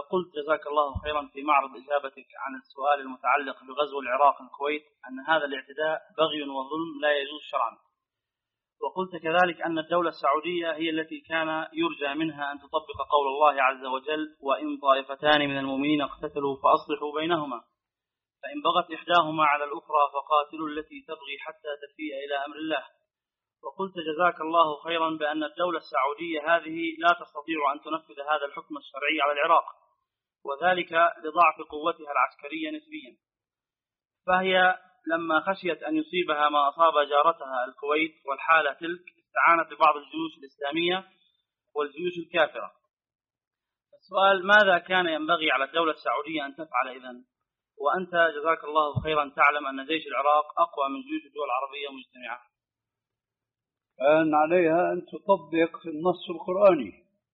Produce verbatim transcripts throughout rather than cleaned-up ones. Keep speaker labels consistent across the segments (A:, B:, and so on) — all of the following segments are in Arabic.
A: قلت جزاك الله خيرا في معرض إجابتك عن السؤال المتعلق بغزو العراق الكويت أن هذا الاعتداء بغي وظلم لا يجوز شرعا، وقلت كذلك أن الدولة السعودية هي التي كان يرجى منها أن تطبق قول الله عز وجل: وإن طائفتان من المؤمنين اقتتلوا فأصلحوا بينهما فإن بغت إحداهما على الأخرى فقاتلوا التي تبغي حتى تفيء إلى أمر الله. وقلت جزاك الله خيرا بأن الدولة السعودية هذه لا تستطيع أن تنفذ هذا الحكم الشرعي على العراق، وذلك لضعف قوتها العسكرية نسبيا، فهي لما خشيت أن يصيبها ما أصاب جارتها الكويت والحالة تلك استعانت ببعض الجيوش الإسلامية والجيوش الكافرة. السؤال: ماذا كان ينبغي على الدولة السعودية أن تفعل إذن؟ وأنت جزاك الله خيرا تعلم أن جيش العراق أقوى من جيوش الدول العربية مجتمعة.
B: كان عليها أن تطبق النص القرآني،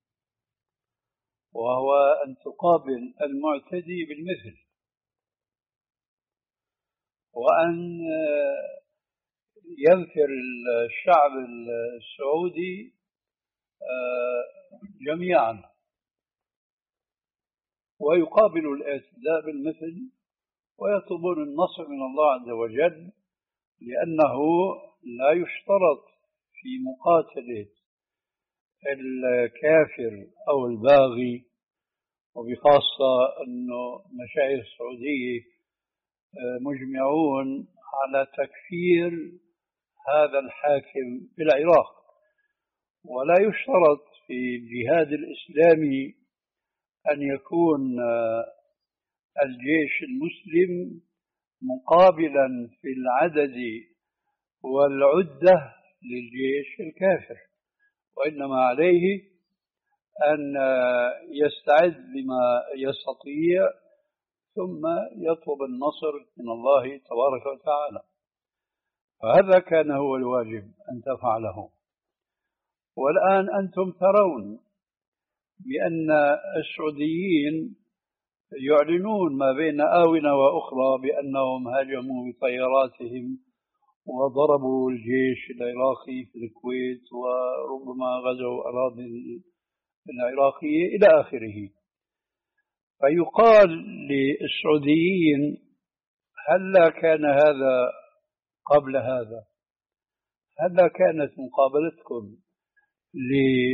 B: وهو أن تقابل المعتدي بالمثل، وأن ينفر الشعب السعودي جميعا ويقابل الاعتداء بالمثل ويطلبون النصر من الله عز وجل، لأنه لا يشترط في مقاتلة الكافر أو الباغي، وبخاصة أنه مشايخ السعودية مجمعون على تكفير هذا الحاكم في العراق، ولا يشترط في الجهاد الإسلامي أن يكون الجيش المسلم مقابلا في العدد والعدة للجيش الكافر، وإنما عليه أن يستعد بما يستطيع ثم يطلب النصر من الله تبارك وتعالى. فهذا كان هو الواجب أن تفعله. والآن أنتم ترون بأن السعوديين يعلنون ما بين آونة وأخرى بأنهم هاجموا بطياراتهم وضربوا الجيش العراقي في الكويت وربما غزوا أراضي العراقية إلى آخره. فيقال للسعوديين: هل كان هذا قبل هذا؟ هل كانت مقابلتكم ل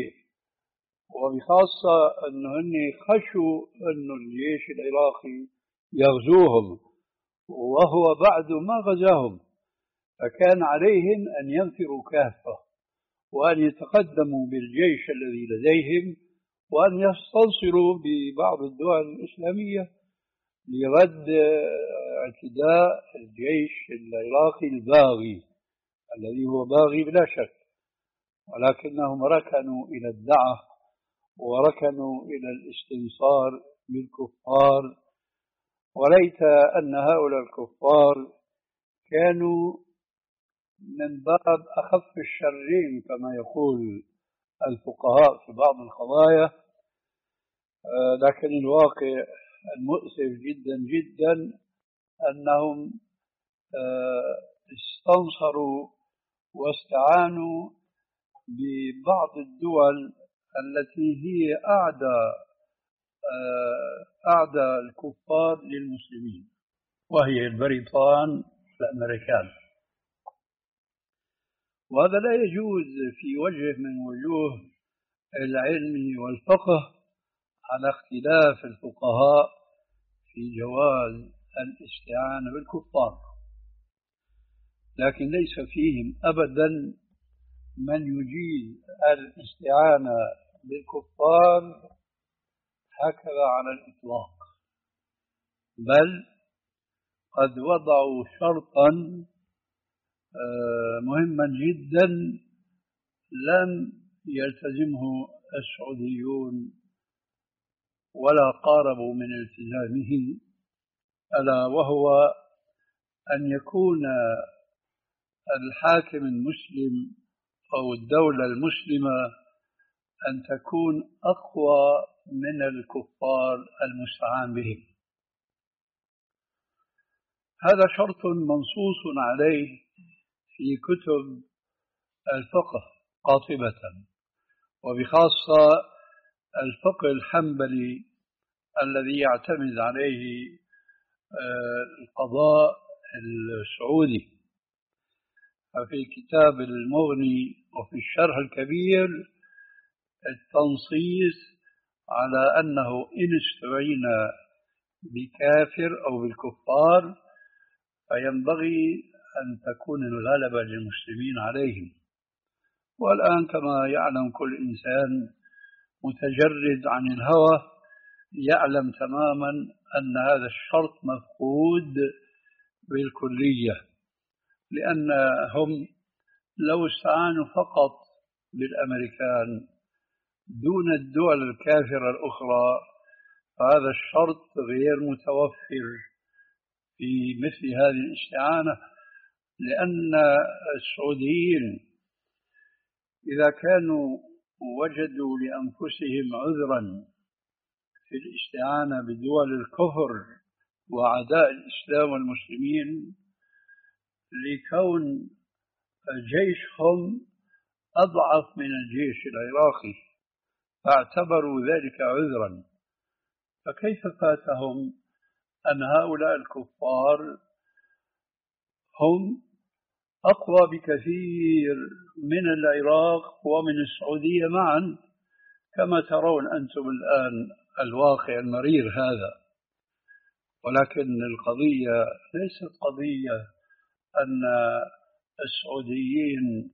B: وبخاصة أنهم خشوا أن الجيش العراقي يغزوهم وهو بعد ما غزاهم، فكان عليهم أن ينفروا كافة وأن يتقدموا بالجيش الذي لديهم وأن يستنصروا ببعض الدول الإسلامية لرد اعتداء الجيش العراقي الباغي الذي هو باغي بلا شك، ولكنهم ركنوا إلى الدعة وركنوا إلى الاستنصار بالكفار. وليت أن هؤلاء الكفار كانوا من باب أخف الشرين كما يقول الفقهاء في بعض القضايا، لكن الواقع المؤسف جدا جدا أنهم استنصروا واستعانوا ببعض الدول التي هي أعدى أعدى الكفار للمسلمين، وهي البريطان الأمريكان. وهذا لا يجوز في وجه من وجوه العلم والفقه، على اختلاف الفقهاء في جواز الاستعانة بالكفار، لكن ليس فيهم أبدا من يجيز الاستعانة بالكفار هكذا على الإطلاق، بل قد وضعوا شرطا مهما جدا لم يلتزمه السعوديون ولا قاربوا من التزامه، ألا وهو أن يكون الحاكم المسلم أو الدولة المسلمة أن تكون أقوى من الكفار المستعان بهم. هذا شرط منصوص عليه في كتب الفقه قاطبة، وبخاصة الفقه الحنبلي الذي يعتمد عليه القضاء السعودي. ففي كتاب المغني وفي الشرح الكبير التنصيص على أنه إن استعين بكافر أو بالكفار فينبغي أن تكون الغلبة للمسلمين عليهم. والآن كما يعلم كل إنسان متجرد عن الهوى يعلم تماما أن هذا الشرط مفقود بالكلية، لأنهم لو استعانوا فقط بالأمريكان دون الدول الكافرة الأخرى فهذا الشرط غير متوفر في مثل هذه الاستعانة، لأن السعوديين إذا كانوا وجدوا لأنفسهم عذرا في الاستعانة بدول الكفر وأعداء الإسلام والمسلمين لكون جيشهم أضعف من الجيش العراقي فاعتبروا ذلك عذرا، فكيف فاتهم أن هؤلاء الكفار هم أقوى بكثير من العراق ومن السعودية معا، كما ترون أنتم الآن الواقع المرير هذا. ولكن القضية ليست قضية أن السعوديين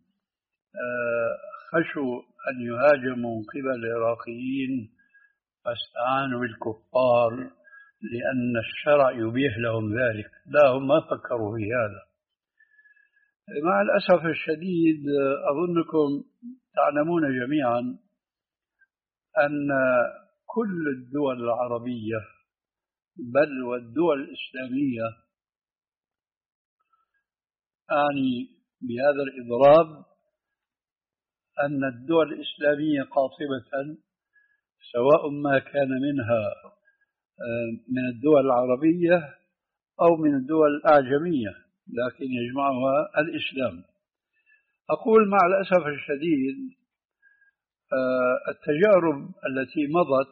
B: خشوا أن يهاجموا من قبل العراقيين فاستعانوا بالكفار لأن الشرع يبيح لهم ذلك، لا، هم ما فكروا في هذا. مع الأسف الشديد أظنكم تعلمون جميعا أن كل الدول العربية بل والدول الإسلامية أعني بهذا الإضراب أن الدول الإسلامية قاطبة سواء ما كان منها من الدول العربية أو من الدول الأعجمية لكن يجمعها الإسلام. أقول مع الأسف الشديد التجارب التي مضت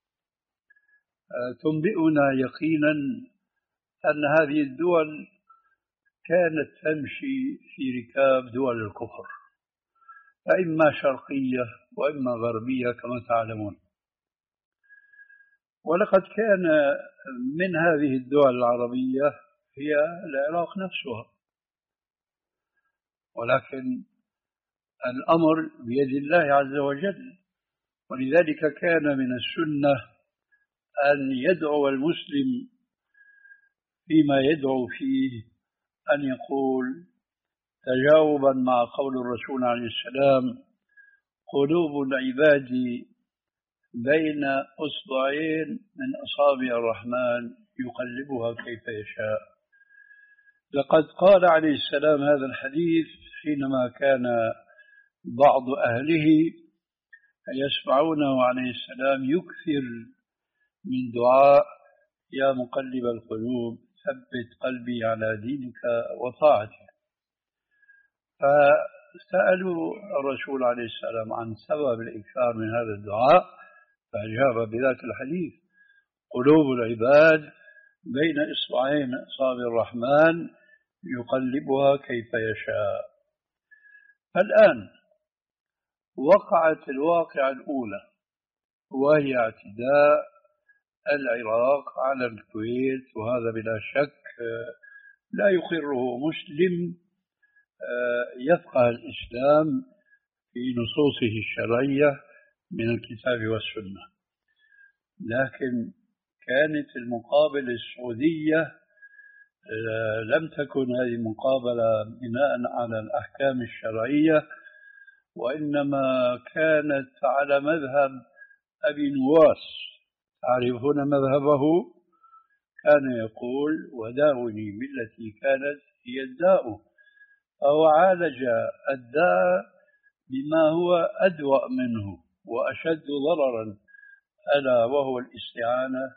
B: تنبئنا يقينا أن هذه الدول كانت تمشي في ركاب دول الكفر، فإما شرقية وإما غربية كما تعلمون. ولقد كان من هذه الدول العربية هي العراق نفسها، ولكن الأمر بيد الله عز وجل، ولذلك كان من السنة أن يدعو المسلم فيما يدعو فيه أن يقول تجاوبا مع قول الرسول عليه السلام: قلوب العباد بين أصبعين من أصابع الرحمن يقلبها كيف يشاء. لقد قال عليه السلام هذا الحديث حينما كان بعض أهله يسمعونه عليه السلام يكثر من دعاء يا مقلب القلوب ثبت قلبي على دينك وطاعتك. فسألوا الرسول عليه السلام عن سبب الإكثار من هذا الدعاء فأجاب بذات الحديث: قلوب العباد بين إصبعين أصابع الرحمن يقلبها كيف يشاء. الآن وقعت الواقعة الأولى وهي اعتداء العراق على الكويت، وهذا بلا شك لا يقره مسلم يفقه الإسلام في نصوصه الشرعية من الكتاب والسنة. لكن كانت المقابلة السعودية لم تكن هذه المقابلة بناء على الأحكام الشرعية، وإنما كانت على مذهب أبي نواس. تعرفون مذهبه؟ كان يقول وداوني بالتي كانت هي الداء، فهو عالج الداء بما هو أدوأ منه وأشد ضررا، ألا وهو الاستعانة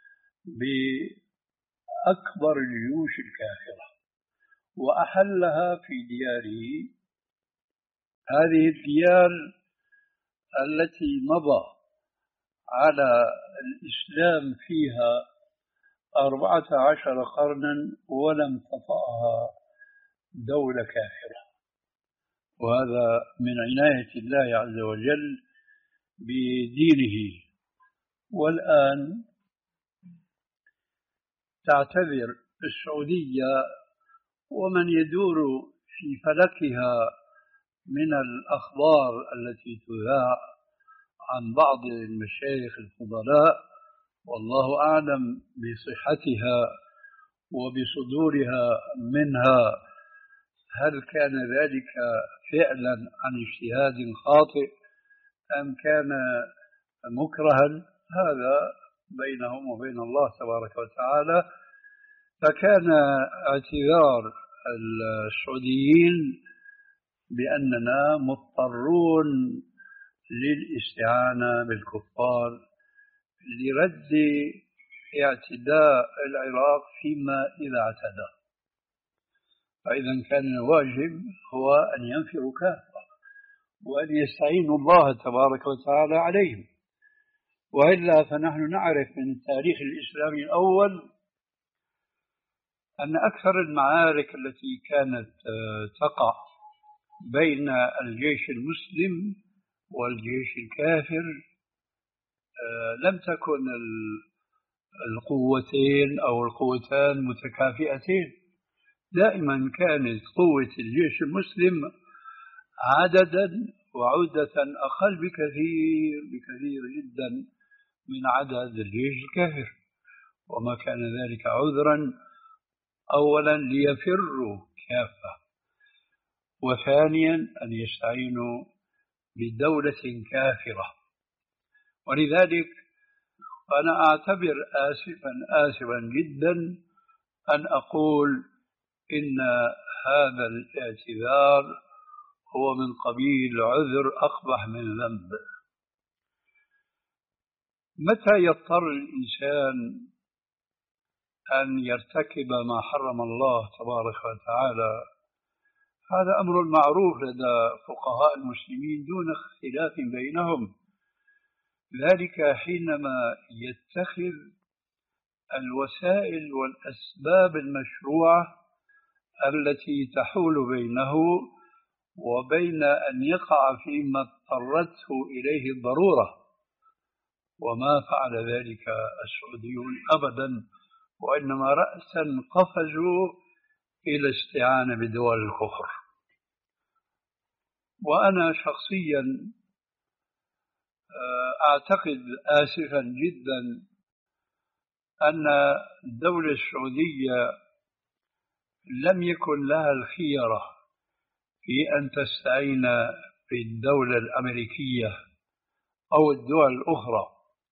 B: بأكبر الجيوش الكافرة، وأحلها في دياره. هذه الديار التي مضى على الإسلام فيها أربعة عشر قرنا ولم تطأها دولة كافرة، وهذا من عناية الله عز وجل بدينه. والآن تعتبر السعودية ومن يدور في فلكها من الأخبار التي تذاع عن بعض المشايخ الفضلاء، والله أعلم بصحتها وبصدورها منها، هل كان ذلك فعلا عن اجتهاد خاطئ أم كان مكرها، هذا بينهم وبين الله تبارك وتعالى. فكان اعتذار السعوديين بأننا مضطرون للاستعانة بالكفار لرد اعتداء العراق فيما إذا اعتدى، فإذا كان الواجب هو أن ينفروا كافة وأن يستعينوا الله تبارك وتعالى عليهم. وإلا فنحن نعرف من التاريخ الإسلامي الأول أن أكثر المعارك التي كانت تقع بين الجيش المسلم والجيش الكافر لم تكن القوتين أو القوتان متكافئتين، دائما كانت قوة الجيش المسلم عددا وعدة أقل بكثير بكثير جدا من عدد الجيش الكافر، وما كان ذلك عذرا أولا ليفروا كافة، وثانيا أن يستعينوا بدولة كافرة. ولذلك أنا أعتبر آسفا آسفا جدا أن أقول إن هذا الاعتذار هو من قبيل عذر أقبح من ذنب. متى يضطر الإنسان أن يرتكب ما حرم الله تبارك وتعالى؟ هذا أمر معروف لدى فقهاء المسلمين دون اختلاف بينهم، ذلك حينما يتخذ الوسائل والأسباب المشروعة التي تحول بينه وبين أن يقع فيما اضطرته إليه الضرورة، وما فعل ذلك السعوديون أبدا، وإنما رأسا قفزوا إلى الاستعانة بدول الكفر. وأنا شخصيا أعتقد آسفا جدا أن الدولة السعودية لم يكن لها الخيرة في أن تستعين بالدولة الأمريكية أو الدول الأخرى،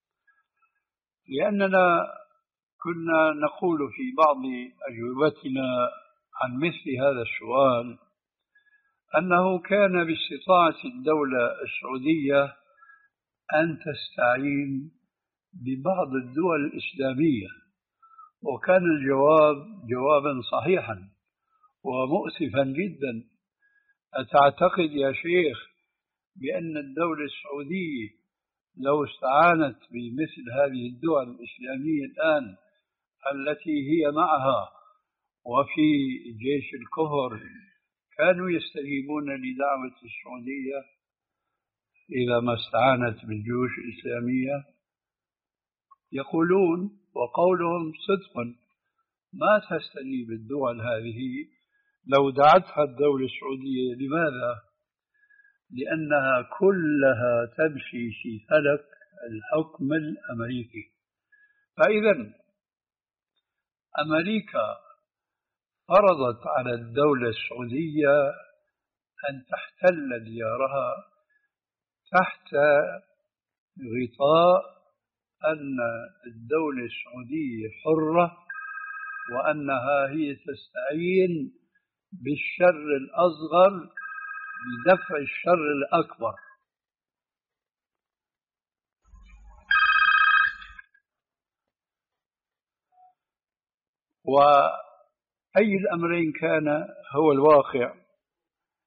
B: لأننا كنا نقول في بعض أجوبتنا عن مثل هذا السؤال أنه كان باستطاعة الدولة السعودية أن تستعين ببعض الدول الإسلامية، وكان الجواب جوابا صحيحا ومؤسفا جدا. أتعتقد يا شيخ بأن الدولة السعودية لو استعانت بمثل هذه الدول الإسلامية الآن التي هي معها وفي جيش الكفر كانوا يستجيبون لدعوة السعودية إذا ما استعانت بالجيوش الإسلامية؟ يقولون وقولهم صدق، ما تستجيب الدول هذه لو دعتها الدولة السعودية. لماذا؟ لأنها كلها تمشي في فلك الحكم الأمريكي. فإذا أمريكا فرضت على الدولة السعودية أن تحتل ديارها تحت غطاء أن الدولة السعودية حرة، وأنها هي تستعين بالشر الأصغر بدفع الشر الأكبر. وأي الأمرين كان هو الواقع،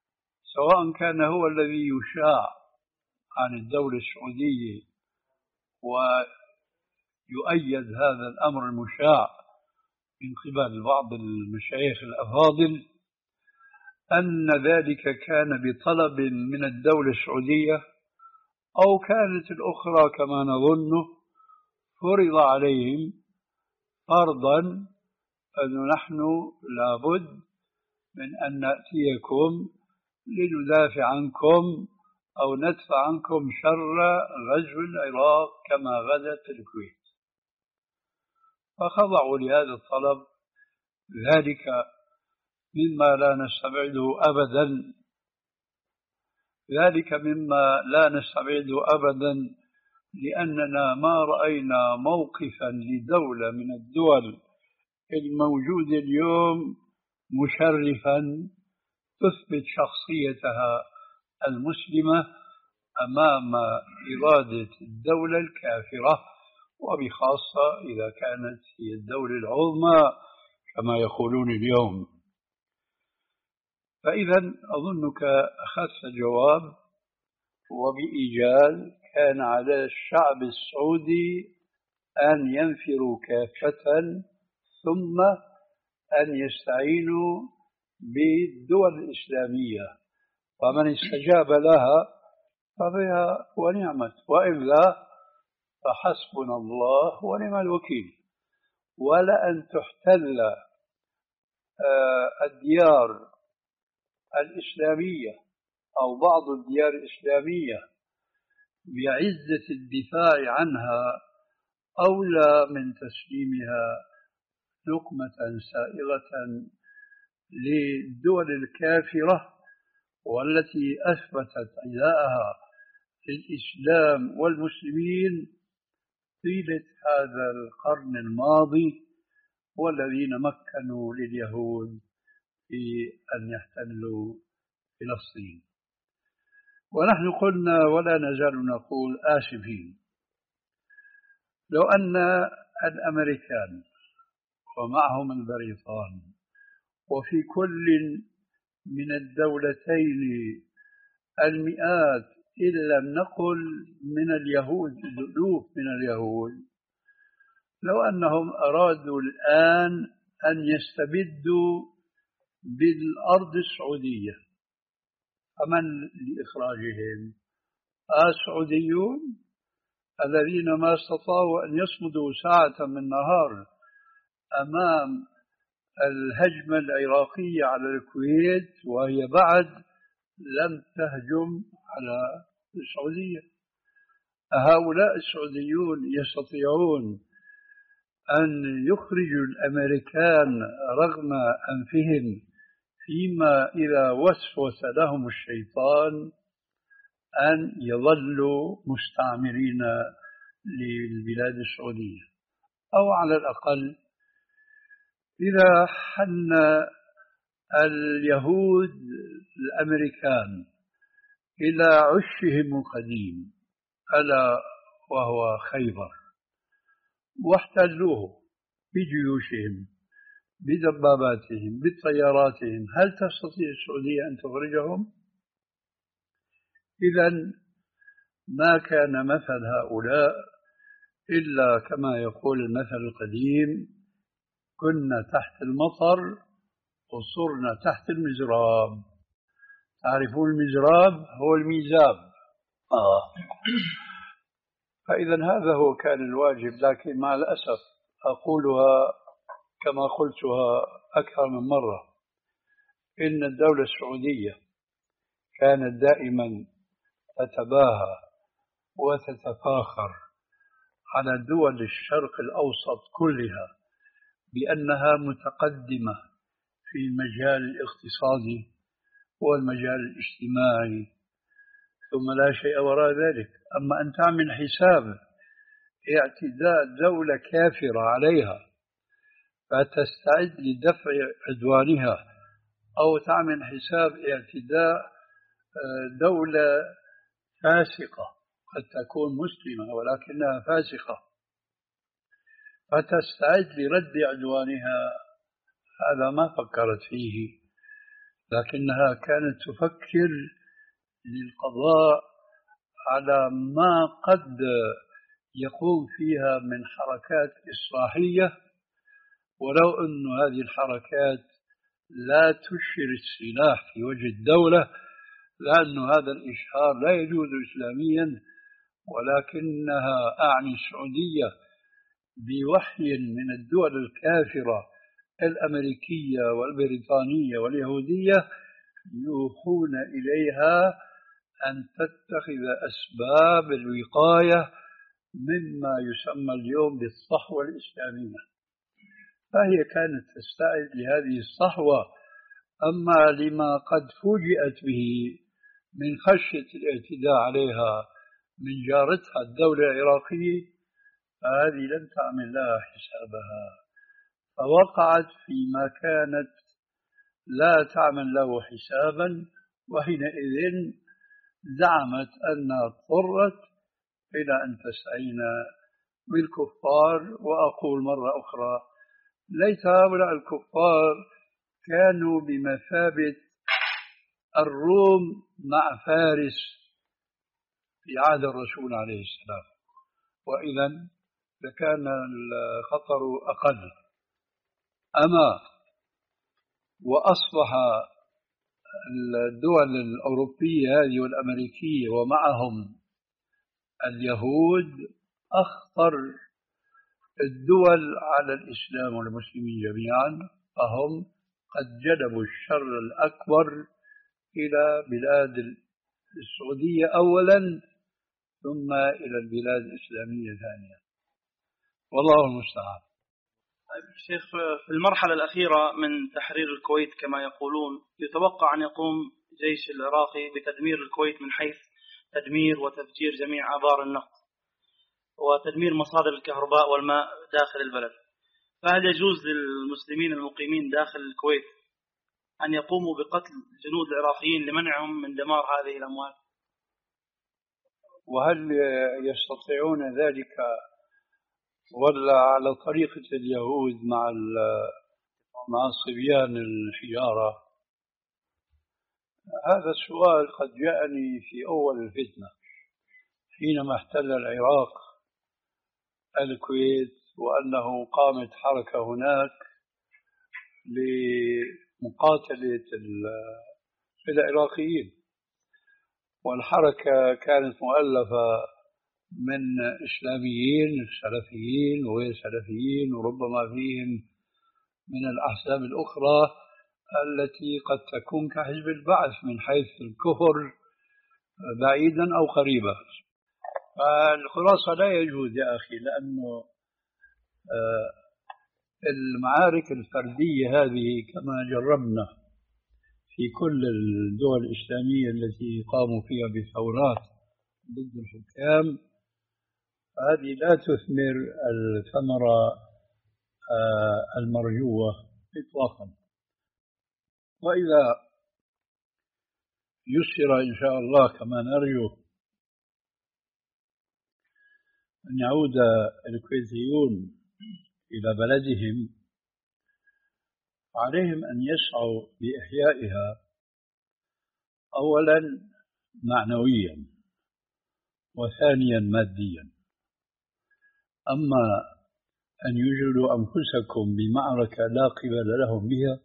B: سواء كان هو الذي يشاع عن الدولة السعودية ويؤيد هذا الأمر المشاع من قبل بعض المشايخ الأفاضل أن ذلك كان بطلب من الدولة السعودية، أو كانت الأخرى كما نظن فرض عليهم فرضا أن نحن لابد من أن نأتيكم لندافع عنكم أو ندفع عنكم شر غزو العراق كما غزت الكويت، فخضعوا لهذا الطلب. ذلك مما لا نستبعده أبدا ذلك مما لا نستبعده أبدا لأننا ما رأينا موقفا لدولة من الدول الموجودة اليوم مشرفا تثبت شخصيتها المسلمة أمام إرادة الدولة الكافرة، وبخاصة إذا كانت هي الدولة العظمى كما يقولون اليوم. فإذا أظنك أخذت الجواب، وبإيجاز كان على الشعب السعودي أن ينفروا كافة ثم أن يستعينوا بالدول الإسلامية، ومن استجاب لها فبها ونعمت، وإلا فحسبنا الله ونعم الوكيل. ولأن تحتل الديار الإسلامية أو بعض الديار الإسلامية بعزة الدفاع عنها أولى من تسليمها لقمة سائغة للدول الكافرة والتي أثبتت عداءها للإسلام والمسلمين طيلة هذا القرن الماضي، والذين مكنوا لليهود في أن يحتلوا فلسطين. ونحن قلنا ولا نزال نقول آسفين لو أن الأمريكان ومعهم البريطان وفي كل من الدولتين المئات إن لم نقل من اليهود الألوف من اليهود، لو أنهم أرادوا الآن أن يستبدوا بالأرض السعودية، فمن لإخراجهم؟ السعوديون الذين ما استطاعوا أن يصمدوا ساعة من نهار أمام الهجمة العراقية على الكويت وهي بعد لم تهجم على السعودية. هؤلاء السعوديون يستطيعون أن يخرجوا الأمريكان رغم أنفهم فيما إذا وسوس لهم الشيطان أن يظلوا مستعمرين للبلاد السعودية، أو على الأقل إذا حن اليهود الأمريكان إلى عشهم القديم ألا وهو خيبر واحتلوه بجيوشهم بدباباتهم بطياراتهم، هل تستطيع السعودية أن تخرجهم؟ إذن ما كان مثل هؤلاء إلا كما يقول المثل القديم: كنا تحت المطر وصرنا تحت المزراب. تعرفون المزراب؟ هو الميزاب. آه. فإذا هذا هو كان الواجب، لكن مع الأسف أقولها كما قلتها أكثر من مرة، إن الدولة السعودية كانت دائما تتباهى وتتفاخر على دول الشرق الأوسط كلها بأنها متقدمة في المجال الاقتصادي والمجال الاجتماعي، ثم لا شيء وراء ذلك. أما أن تعمل حساب اعتداء دولة كافرة عليها فتستعد لدفع عدوانها، أو تعمل حساب اعتداء دولة فاسقة قد تكون مسلمة ولكنها فاسقة فتستعد لرد عدوانها، هذا ما فكرت فيه، لكنها كانت تفكر للقضاء على ما قد يقوم فيها من حركات إصلاحية، ولو أن هذه الحركات لا تشير السلاح في وجه الدولة، لأن هذا الإشهار لا يجوز إسلاميا، ولكنها أعني السعودية بوحي من الدول الكافرة الأمريكية والبريطانية واليهودية يوحون إليها أن تتخذ أسباب الوقاية مما يسمى اليوم بالصحوة الإسلامية، فهي كانت تستعد لهذه الصحوة. أما لما قد فوجئت به من خشية الاعتداء عليها من جارتها الدولة العراقية، فهذه لم تعمل لها حسابها، فوقعت فيما كانت لا تعمل له حسابا، وحينئذ زعمت أنها اضطرت إلى أن تستعين بالكفار. وأقول مرة أخرى، ليس هؤلاء الكفار كانوا بمثابة الروم مع فارس في عهد الرسول عليه السلام، وإذا لكان الخطر أقل. أما وأصبح الدول الأوروبية هذه والأمريكية ومعهم اليهود أخطر الدول على الإسلام والمسلمين جميعا، فهم قد جلبوا الشر الأكبر إلى بلاد السعودية أولا، ثم إلى البلاد الإسلامية ثانيا، والله المستعان.
A: شيخ، في المرحلة الأخيرة من تحرير الكويت كما يقولون، يتوقع أن يقوم جيش العراقي بتدمير الكويت من حيث تدمير وتفجير جميع آبار النفط وتدمير مصادر الكهرباء والماء داخل البلد، فهل يجوز للمسلمين المقيمين داخل الكويت أن يقوموا بقتل الجنود العراقيين لمنعهم من دمار هذه الأموال؟
B: وهل يستطيعون ذلك ولا على طريقة اليهود مع مع الصبيان الحجارة؟ هذا السؤال قد جاءني في أول الفتنة حينما احتل العراق الكويت، وأنه قامت حركة هناك لمقاتلة العراقيين، والحركة كانت مؤلفة من إسلاميين سلفيين وغير سلفيين، وربما فيهم من الأحزاب الأخرى التي قد تكون كحزب البعث من حيث الكفر بعيدا أو قريبا. فالخلاصة لا يجوز يا أخي، لأنه المعارك الفردية هذه كما جربنا في كل الدول الإسلامية التي قاموا فيها بثورات ضد الحكام، هذه لا تثمر الثمرة المرجوة إطلاقا. وإذا يسر إن شاء الله كما نرجو أن يعود الكويتيون إلى بلدهم، عليهم أن يسعوا بإحيائها أولا معنويا وثانيا ماديا. أما أن يجعلوا أنفسكم بمعركة لا قبل لهم بها،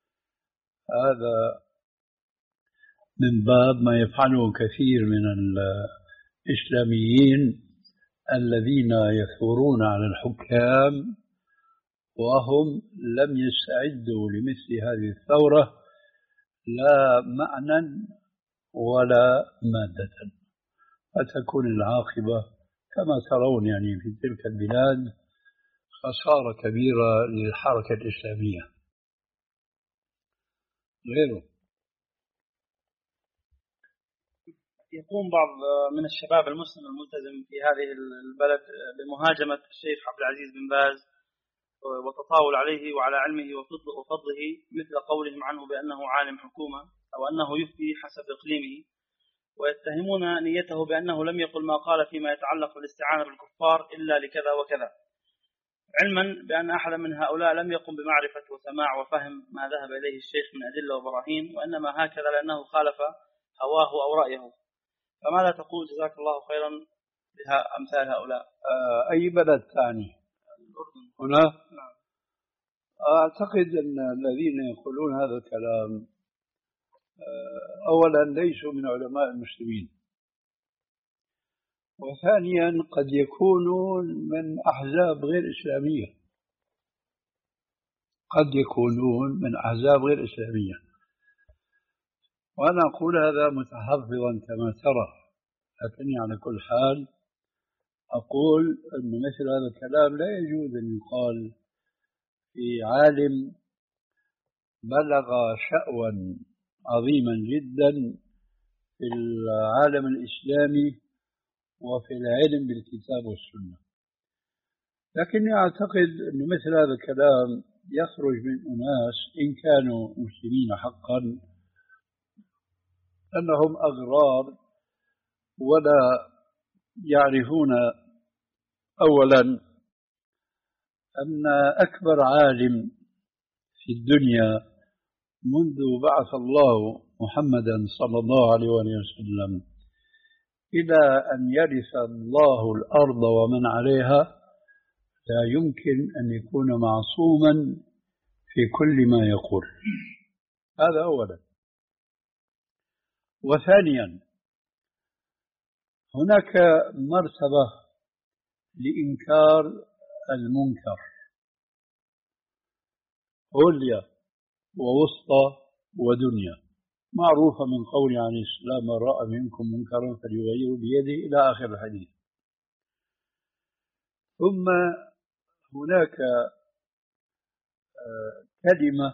B: هذا من باب ما يفعله كثير من الإسلاميين الذين يثورون على الحكام وهم لم يستعدوا لمثل هذه الثورة لا معنى ولا مادة، فتكون العاقبة كما ترون يعني في تلك البلاد خسارة كبيرة للحركة الإسلامية. غيره
A: يقوم بعض من الشباب المسلم الملتزم في هذه البلد بمهاجمة الشيخ عبد العزيز بن باز وتطاول عليه وعلى علمه وفضله، مثل قولهم عنه بأنه عالم حكومة أو أنه يفتي حسب إقليمه، ويتهمون نيته بأنه لم يقل ما قال فيما يتعلق بالاستعانة بالكفار إلا لكذا وكذا، علما بأن أحد من هؤلاء لم يقم بمعرفة وسماع وفهم ما ذهب إليه الشيخ من أدلة وبراهين، وإنما هكذا لأنه خالف هواه أو رأيه. فماذا تقول جزاك الله خيرا بها أمثال هؤلاء؟
B: آه أي بلد ثاني؟
A: الأردن.
B: هنا؟
A: نعم.
B: أعتقد أن الذين يقولون هذا الكلام آه أولا ليسوا من علماء المسلمين، وثانيا قد يكونوا من أحزاب غير إسلامية، قد يكونون من أحزاب غير إسلامية. وأنا أقول هذا متحفظا كما ترى، لكني على كل حال أقول أن مثل هذا الكلام لا يجوز أن يقال في عالم بلغ شأوا عظيما جدا في العالم الإسلامي وفي العلم بالكتاب والسنة. لكني أعتقد أن مثل هذا الكلام يخرج من أناس إن كانوا مسلمين حقا أنهم أغرار ولا يعرفون أولا أن أكبر عالم في الدنيا منذ بعث الله محمدا صلى الله عليه وسلم إلى أن يرث الله الأرض ومن عليها لا يمكن أن يكون معصوما في كل ما يقول. هذا أولا. وثانيا هناك مرتبة لإنكار المنكر، عليا ووسطى ودنيا، معروفة من قول عن الإسلام: من رأى منكم منكرا فليغيره بيده إلى آخر الحديث. ثم هناك كلمة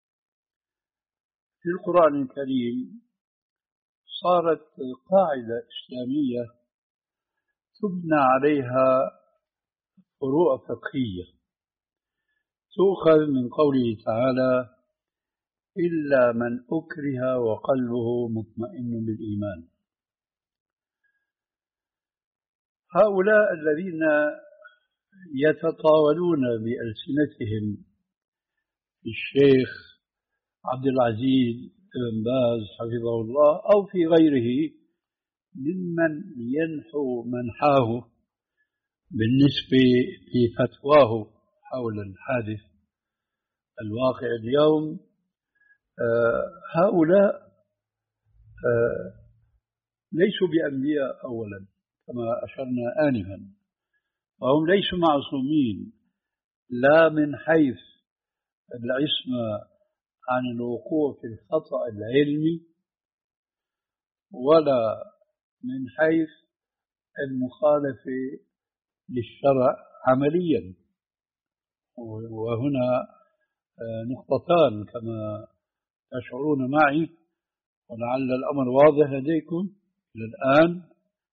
B: في القرآن الكريم صارت قاعدة إسلامية تبنى عليها فروع فقهية، تؤخذ من قوله تعالى: إلا من أكره وقلبه مطمئن بالإيمان. هؤلاء الذين يتطاولون بألسنتهم الشيخ عبد العزيز بن باز حفظه الله أو في غيره ممن ينحو منحاه بالنسبة لفتواه حول الحادث الواقع اليوم، هؤلاء ليسوا بأنبياء أولا كما أشرنا آنفا، وهم ليسوا معصومين لا من حيث العصمة عن الوقوع في الخطأ العلمي ولا من حيث المخالفة للشرع عمليا. وهنا نقطتان كما تشعرون معي، ولعل الأمر واضح لديكم إلى الآن.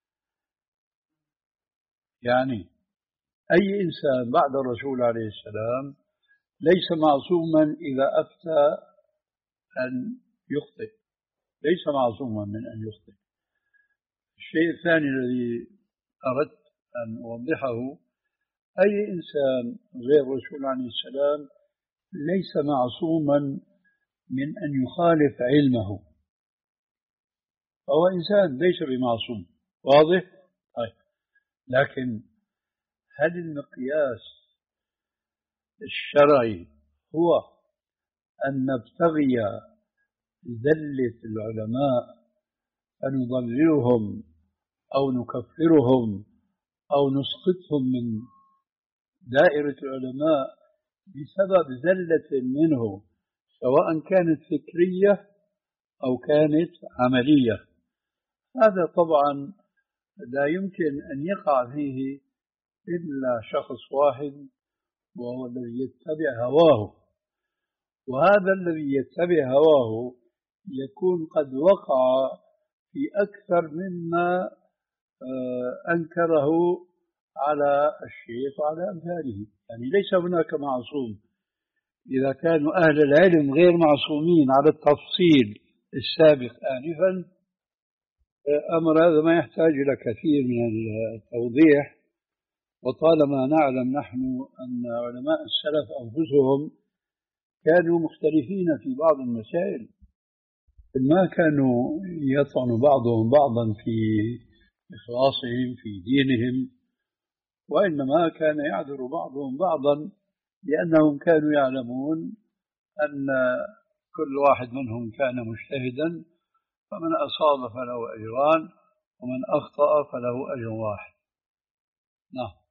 B: يعني أي إنسان بعد الرسول عليه السلام ليس معصوما إذا أفتى أن يخطئ، ليس معصوما من أن يخطئ. الشيء الثاني الذي أردت أن أوضحه: أي إنسان غير الرسول عليه السلام ليس معصوما من أن يخالف علمه، فهو إنسان ليس بمعصوم. واضح؟ طيب. لكن هل المقياس الشرعي هو أن نبتغي ذلة العلماء فنضللهم أو نكفرهم أو نسقطهم من دائرة العلماء بسبب ذلة منه، سواء كانت فكرية أو كانت عملية؟ هذا طبعا لا يمكن أن يقع فيه إلا شخص واحد، وهو الذي يتبع هواه. وهذا الذي يتبع هواه يكون قد وقع في أكثر مما أنكره على الشيخ وعلى أمثاله. يعني ليس هناك معصوم. إذا كانوا أهل العلم غير معصومين على التفصيل السابق آنفا، أمر هذا ما يحتاج إلى كثير من التوضيح. وطالما نعلم نحن أن علماء السلف أنفسهم كانوا مختلفين في بعض المسائل، ما كانوا يطعن بعضهم بعضا في إخلاصهم في دينهم، وإنما كان يعذر بعضهم بعضا لأنهم كانوا يعلمون أن كل واحد منهم كان مجتهدا، فمن أصاب فله أجران ومن أخطأ فله أجر واحد. نعم.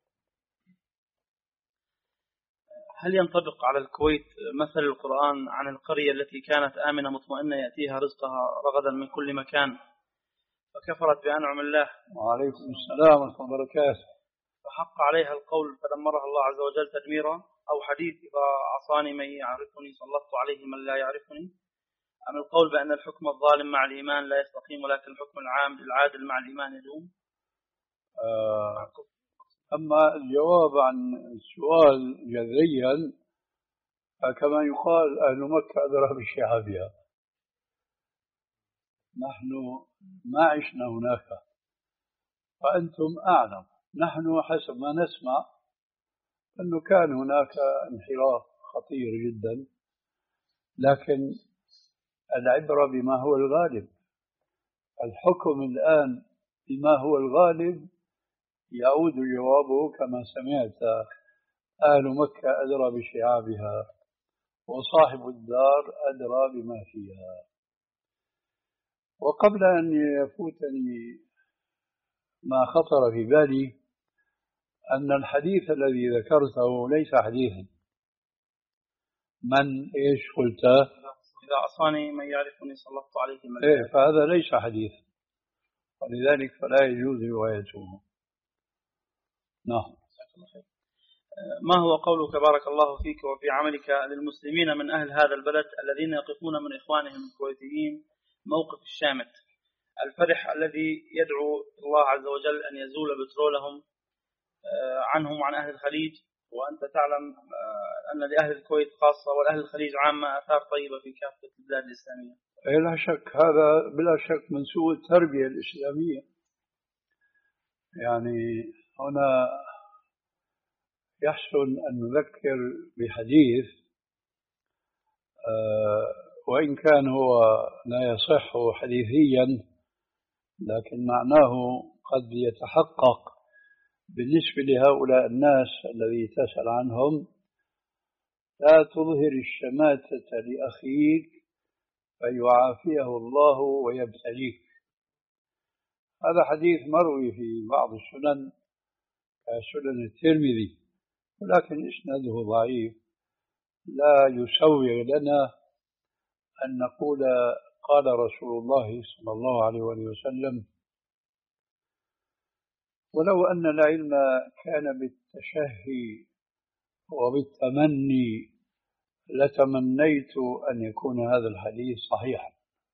A: هل ينطبق على الكويت مثل القرآن عن القرية التي كانت آمنة مطمئنة يأتيها رزقها رغدا من كل مكان فكفرت بأنعم الله؟
B: وعليكم السلام ورحمة الله وبركاته.
A: فحق عليها القول فدمرها الله عز وجل تدميرا؟ أو حديث إذا عصاني من يعرفني سلطت عليه من لا يعرفني؟ أم القول بأن الحكم الظالم مع الإيمان لا يستقيم ولكن الحكم العام العادل مع الإيمان يدوم؟
B: آه أما الجواب عن السؤال جذريا، فكما يقال أهل مكة أدرى بشعابها. نحن ما عشنا هناك وأنتم أعلم. نحن حسب ما نسمع أنه كان هناك انحراف خطير جدا، لكن العبرة بما هو الغالب. الحكم الآن بما هو الغالب يعود جوابه كما سمعت: أهل مكة أدرى بشعابها وصاحب الدار أدرى بما فيها. وقبل أن يفوتني ما خطر في بالي أن الحديث الذي ذكرته ليس حديثا. من إيش قلت؟
A: إذا عصاني من يعرفني سلطت عليه من
B: إيه، فهذا ليس حديث، ولذلك فلا يجوز روايته. نعم.
A: ما هو قولك بارك الله فيك وفي عملك للمسلمين من أهل هذا البلد الذين يقفون من إخوانهم الكويتيين موقف الشامت الفرح الذي يدعو الله عز وجل أن يزول بترولهم عنهم وعن أهل الخليج، وأنت تعلم أن لأهل الكويت خاصة ولأهل الخليج عامة آثار طيبة في كافة البلاد الإسلامية؟
B: لا شك، هذا بلا شك من سوء التربية الإسلامية. يعني هنا يحسن أن نذكر بحديث وإن كان هو لا يصح حديثيا، لكن معناه قد يتحقق بالنسبة لهؤلاء الناس الذي تسأل عنهم: لا تظهر الشماتة لأخيك فيعافيه الله ويبتليك. هذا حديث مروي في بعض السنن كسنن الترمذي، ولكن إسناده ضعيف، لا يسوغ لنا أن نقول قال رسول الله صلى الله عليه وسلم. ولو أن العلم كان بالتشهي وبالتمني لتمنيت أن يكون هذا الحديث صحيحا،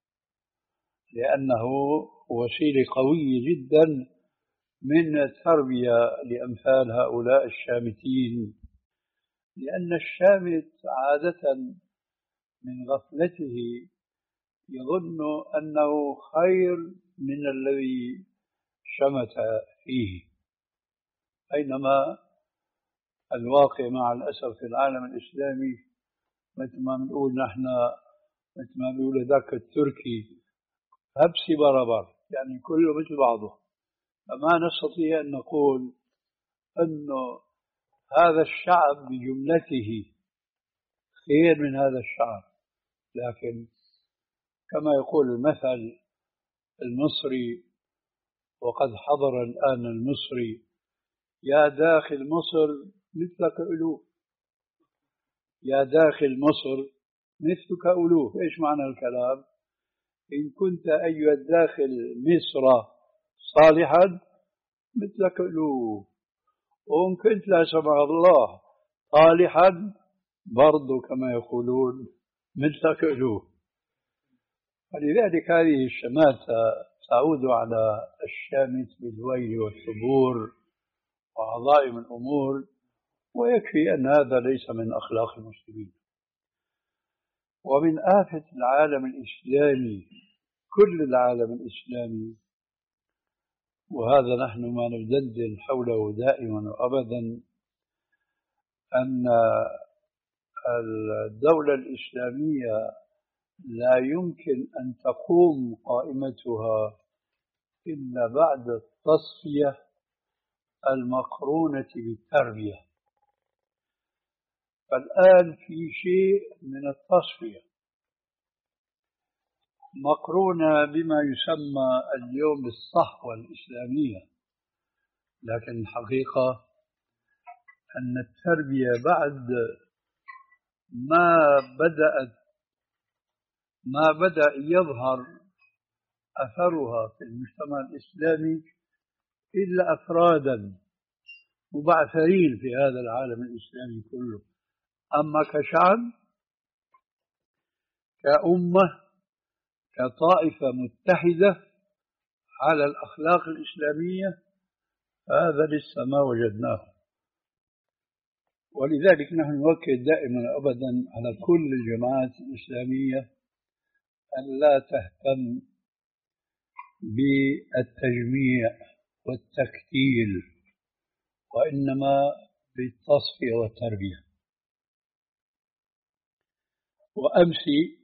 B: لأنه وسيلة قوية جدا من التربية لأمثال هؤلاء الشامتين. لأن الشامت عادة من غفلته يظن أنه خير من الذي شمت فيه، بينما الواقع مع الأسف في العالم الإسلامي مثل ما بنقول نحن، مثل ما بيقول ذاك التركي هبسي بربر، يعني كله مثل بعضه. فما نستطيع أن نقول أنه هذا الشعب بجملته خير من هذا الشعب، لكن كما يقول المثل المصري، وقد حضر الآن المصري: يا داخل مصر مثلك ألوف، يا داخل مصر مثلك ألوف. إيش معنى الكلام؟ إن كنت أيها الداخل مصر صالحا مثلك ألوف، وإن كنت لا سمح الله صالحا برضو كما يقولون مثلك ألوف. فلذلك هذه الشماتة تعود على الشامت بالويل والثبور وعظائم الأمور، ويكفي أن هذا ليس من أخلاق المسلمين. ومن آفة العالم الإسلامي، كل العالم الإسلامي، وهذا نحن ما ندندن حوله دائما وأبدا، أن الدولة الإسلامية لا يمكن أن تقوم قائمتها إلا بعد التصفية المقرونة بالتربية. فالآن في شيء من التصفية مقرونة بما يسمى اليوم بالصحوة الإسلامية، لكن الحقيقة أن التربية بعد ما بدأت ما بدأ يظهر أثرها في المجتمع الإسلامي إلا أفرادا مبعثرين في هذا العالم الإسلامي كله. أما كشعب، كأمة، كطائفة متحدة على الأخلاق الإسلامية، هذا لسه ما وجدناه. ولذلك نحن نؤكد دائما أبدا على كل الجماعات الإسلامية أن لا تهتم بالتجميع والتكتيل، وإنما بالتصفية والتربية. وأمس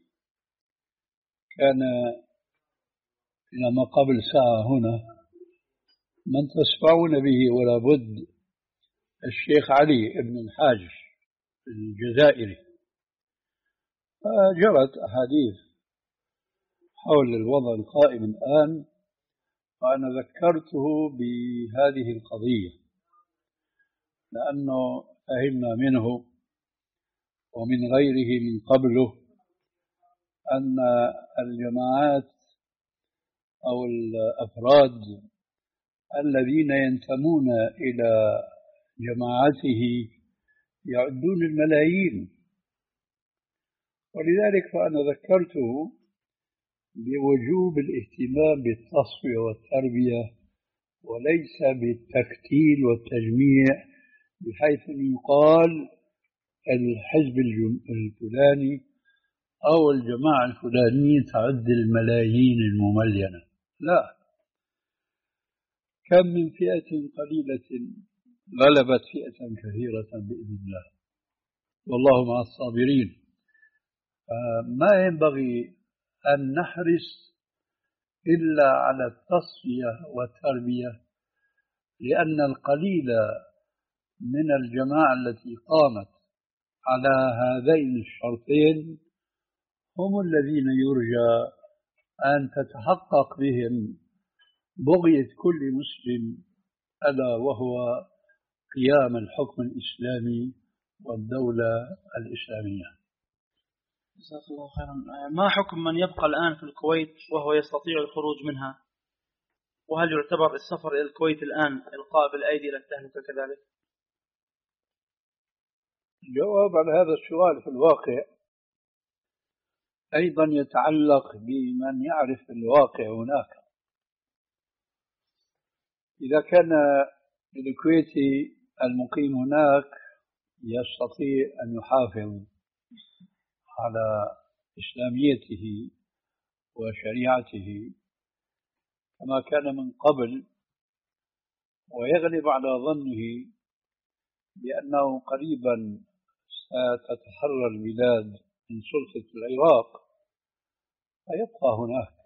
B: كان لما قبل ساعة هنا من تسمعون به ولا بد الشيخ علي بن الحاج الجزائري، فجرت أحاديث حول الوضع القائم الآن، وأنا ذكرته بهذه القضية لأنه فهمنا منه ومن غيره من قبله أن الجماعات أو الأفراد الذين ينتمون إلى جماعته يعدون الملايين. ولذلك فأنا ذكرته بوجوب الاهتمام بالتصفية والتربية وليس بالتكتيل والتجميع، بحيث يقال الحزب الفلاني أو الجماعة الفلانية تعد الملايين المملينة. لا، كم من فئة قليلة غلبت فئة كثيرة بإذن الله، والله مع الصابرين. ما ينبغي أن نحرص إلا على التصفية والتربية، لأن القليل من الجماعة التي قامت على هذين الشرطين هم الذين يرجى أن تتحقق بهم بغية كل مسلم، ألا وهو قيام الحكم الإسلامي والدولة الإسلامية.
A: جزاك الله خيرا. ما حكم من يبقى الآن في الكويت وهو يستطيع الخروج منها؟ وهل يعتبر السفر إلى الكويت الآن إلقاء بالأيدي إلى التهلكة كذلك؟
B: الجواب على هذا السؤال في الواقع أيضا يتعلق بمن يعرف الواقع هناك. إذا كان الكويتي المقيم هناك يستطيع أن يحافظ على إسلاميته وشريعته كما كان من قبل، ويغلب على ظنه بأنه قريبا ستتحرر البلاد من سلطة العراق، فيبقى هناك.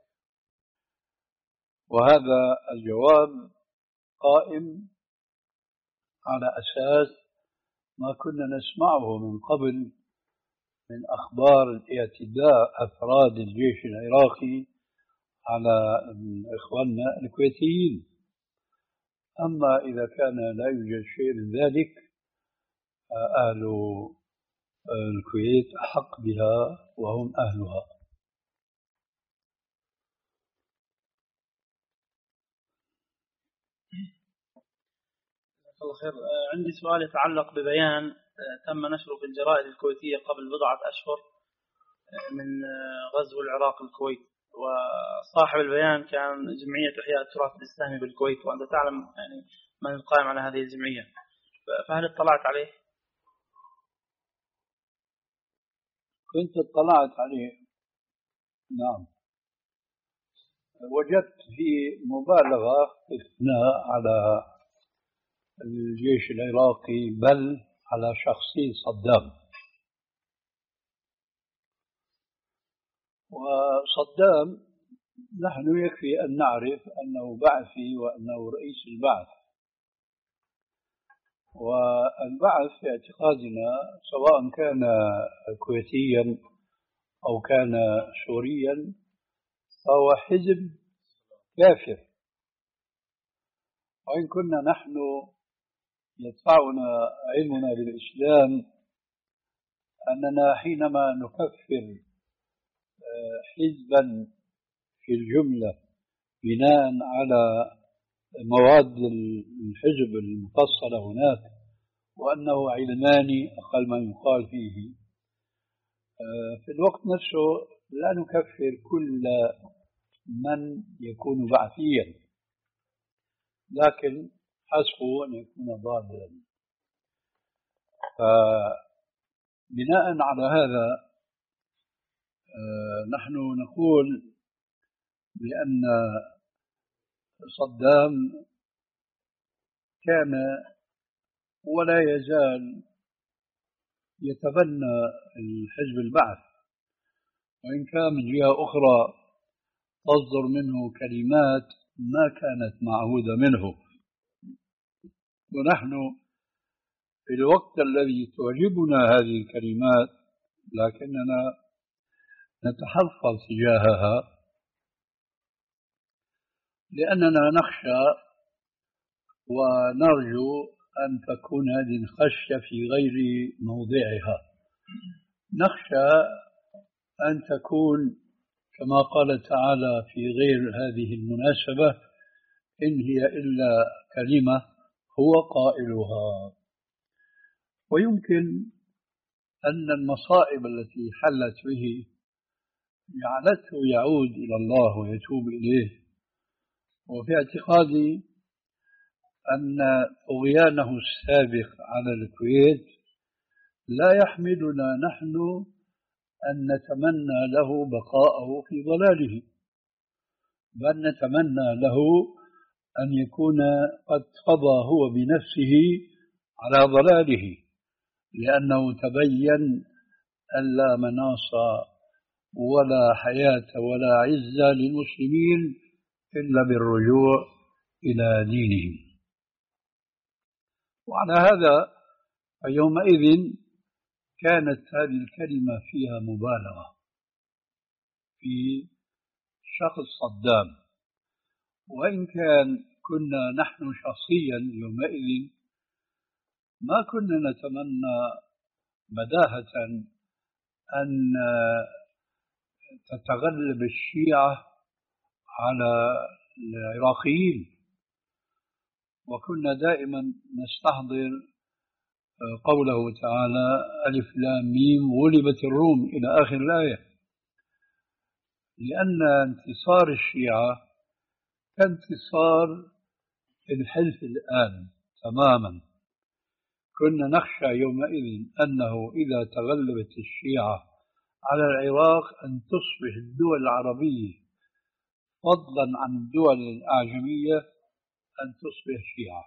B: وهذا الجواب قائم على أساس ما كنا نسمعه من قبل من أخبار اعتداء أفراد الجيش العراقي على إخواننا الكويتيين. أما إذا كان لا يوجد شيء من ذلك، أهل الكويت أحق بها وهم أهلها.
A: الله خير. عندي سؤال يتعلق ببيان تم نشره في الجرائد الكويتية قبل بضعة أشهر من غزو العراق الكويت، وصاحب البيان كان جمعية إحياء التراث الإسلامي بالكويت، وأنت تعلم يعني من القائم على هذه الجمعية، فهل اطلعت عليه؟
B: كنت اطلعت عليه، نعم. وجدت في مبالغة إثناء على الجيش العراقي، بل على شخصية صدام. وصدام نحن يكفي أن نعرف أنه بعثي وأنه رئيس البعث. والبعث في اعتقادنا سواء كان كويتيا أو كان سوريا فهو حزب كافر. وإن كنا نحن يدفعنا علمنا بالإسلام أننا حينما نكفر حزبا في الجملة بناء على مواد الحزب المفصلة هناك وأنه علماني أقل ما يقال فيه، في الوقت نفسه لا نكفر كل من يكون بعثيا، لكن حسبه أن يكون ضالا. فبناء على هذا نحن نقول بأن صدام كان ولا يزال يتبنى الحزب البعث، وإن كان من جهة أخرى تصدر منه كلمات ما كانت معهودة منه. ونحن في الوقت الذي تعجبنا هذه الكلمات لكننا نتحفظ تجاهها لأننا نخشى ونرجو أن تكون هذه الخشية في غير موضعها. نخشى أن تكون كما قال تعالى في غير هذه المناسبة: إن هي إلا كلمة هو قائلها. ويمكن أن المصائب التي حلت به جعلته يعود إلى الله ويتوب إليه. وفي اعتقادي أن طغيانه السابق على الكويت لا يحملنا نحن أن نتمنى له بقاءه في ضلاله، بل نتمنى له أن يكون قد قضى هو بنفسه على ضلاله، لأنه تبين أن لا مناص ولا حياة ولا عزة للمسلمين إلا بالرجوع إلى دينهم. وعلى هذا فيومئذ كانت هذه الكلمة فيها مبالغة في شخص صدام. وإن كان كنا نحن شخصيا يومئذ ما كنا نتمنى بداهة أن تتغلب الشيعة على العراقيين، وكنا دائما نستحضر قوله تعالى: ألف لام ميم غلبت الروم إلى آخر الآية، لأن انتصار الشيعة كانتصار الحلف الآن تماما. كنا نخشى يومئذ أنه إذا تغلبت الشيعة على العراق أن تصبح الدول العربية فضلا عن الدول الأعجمية أن تصبح شيعة.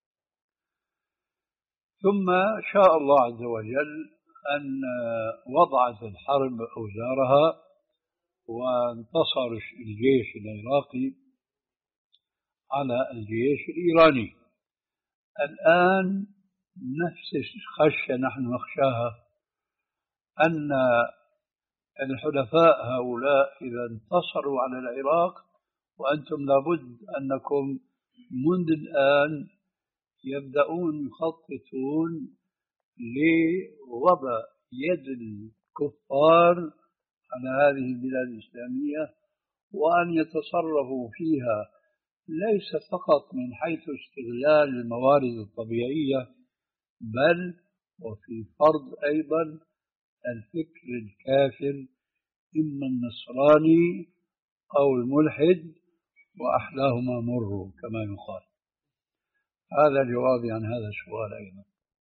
B: ثم شاء الله عز وجل أن وضعت الحرب أوزارها وانتصر الجيش العراقي على الجيش الإيراني. الآن نفس الخشية نحن نخشاها، أن الحلفاء هؤلاء إذا انتصروا على العراق، وأنتم لابد أنكم منذ الآن يبدأون يخططون لوضع يد الكفار على هذه البلاد الإسلامية، وأن يتصرفوا فيها ليس فقط من حيث استغلال الموارد الطبيعية، بل وفي فرض أيضا الفكر الكافر إما النصراني أو الملحد، وأحلاهما مر كما يقال. هذا جوابي عن هذا السؤال أيضا.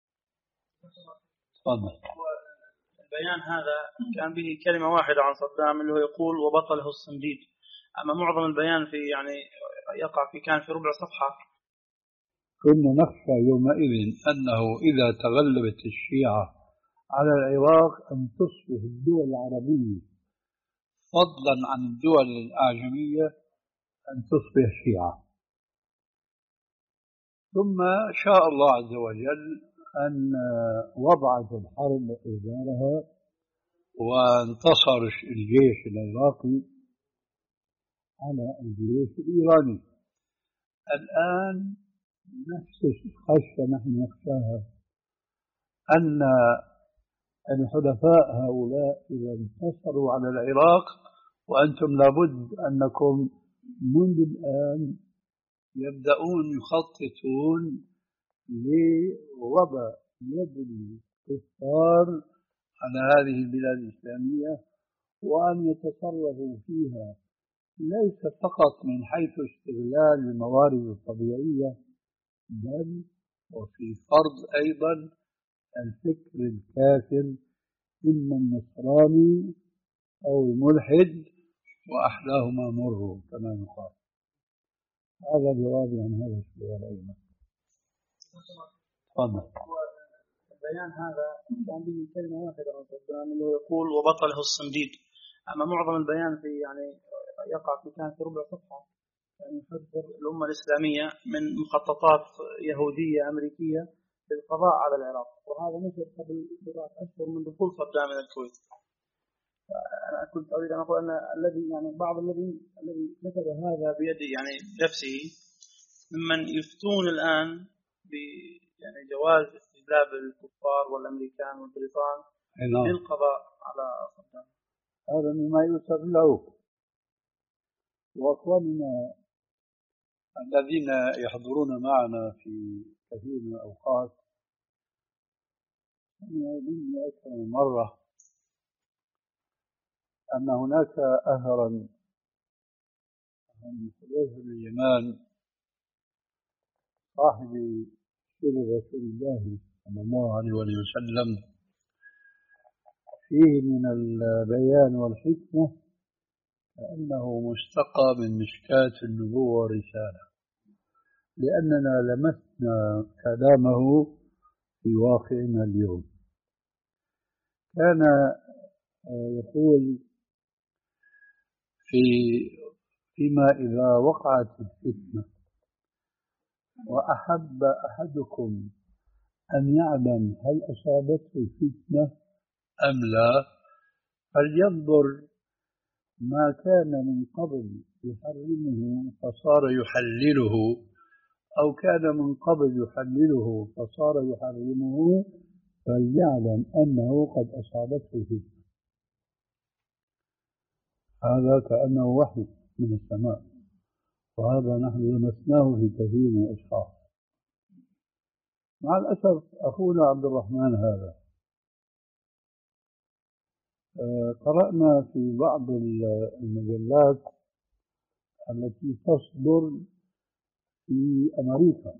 B: تفضل.
A: البيان هذا كان به كلمة واحدة عن صدام اللي هو يقول وبطله الصنديد، أما معظم البيان في يعني يقع في كان في ربع صفحة.
B: كنا نخشى يومئذ أنه إذا تغلبت الشيعة على العراق أن تصبح الدول العربية فضلا عن الدول الأعجمية أن تصبح شيعة. ثم شاء الله عز وجل أن وضعت الحرب إزارها وانتصر الجيش العراقي على الجيش الإيراني. الآن نفس الخشية نحن نخشاها، أن الحلفاء هؤلاء إذا انتصروا على العراق، وأنتم لابد أنكم منذ الآن يبدأون يخططون لوضع يد الكفار على هذه البلاد الإسلامية، وأن يتصرفوا فيها ليس فقط من حيث استغلال الموارد الطبيعية، بل وفي فرض أيضا الفكر الكافر، إما النصراني أو الملحد، وأحلاهما مر كما يقال. هذا جوابي عن هذا السؤال أيضا. تفضل.
A: البيان هذا كان به كلمة واحدة اللي يقول وبطله الصنديد، أما معظم البيان في يعني يقع في كان في ربع صفحة، يعني يحذر الأمة الإسلامية من مخططات يهودية أمريكية للقضاء على العراق، وهذا نشر قبل بضعة أشهر من دخول صدام إلى الكويت. أنا كنت أريد أن أقول أن الذي يعني بعض الذي الذي كتب هذا بيد يعني نفسه ممن يفتون الآن ب يعني جواز استجلاب الكفار والأمريكان والبريطان للقضاء على صدام.
B: هذا مما يؤسف له. وأخواننا الذين يحضرون معنا في كثير من الأوقات يعودون أكثر من مرة أن هناك أثرا من حذيفة بن اليمان صاحب سيرة رسول الله صلى الله عليه وسلم فيه من البيان والحكمة كأنه مستقى من مشكاة النبوة والرسالة، لأننا لمسنا كلامه في واقعنا اليوم. كان يقول في فيما إذا وقعت الفتنة وأحب أحدكم أن يعلم هل أصابته الفتنة أم لا، فلينظر ما كان من قبل يحرمه فصار يحلله، أو كان من قبل يحلله فصار يحرمه، فليعلم أنه قد أصابته فتنة. هذا كأنه وحي من السماء، وهذا نحن لمسناه في كثير من الأشخاص. مع الأسف أخونا عبد الرحمن هذا قرأنا في بعض المجلات التي تصدر في أمريكا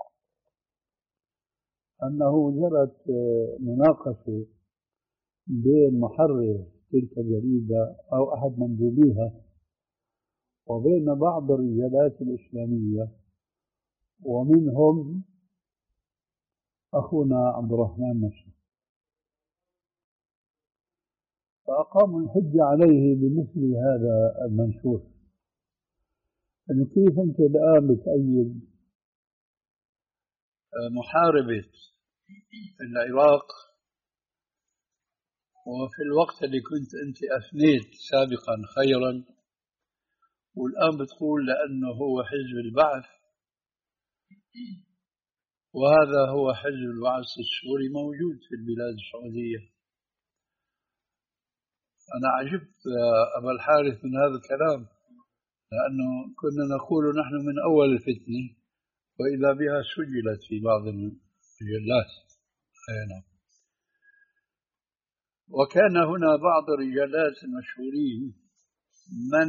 B: أنه جرت مناقشة بين محرر تلك الجريدة أو أحد مندوبيها وبين بعض الرجالات الإسلامية، ومنهم أخونا عبد الرحمن نفسه، فأقاموا الحجة عليه بمثل هذا المنشور. أنه كيف أنت الآن بتأيد محاربة العراق وفي الوقت اللي كنت أنت أثنيت سابقا خيرا، والآن بتقول لأنه هو حزب البعث، وهذا هو حزب البعث السوري موجود في البلاد السعودية. أنا عجبت أبا الحارث من هذا الكلام، لأنه كنا نقول نحن من أول الفتنة وإذا بها سجلت في بعض المجلات. أينا. وكان هنا بعض الرجالات المشهورين من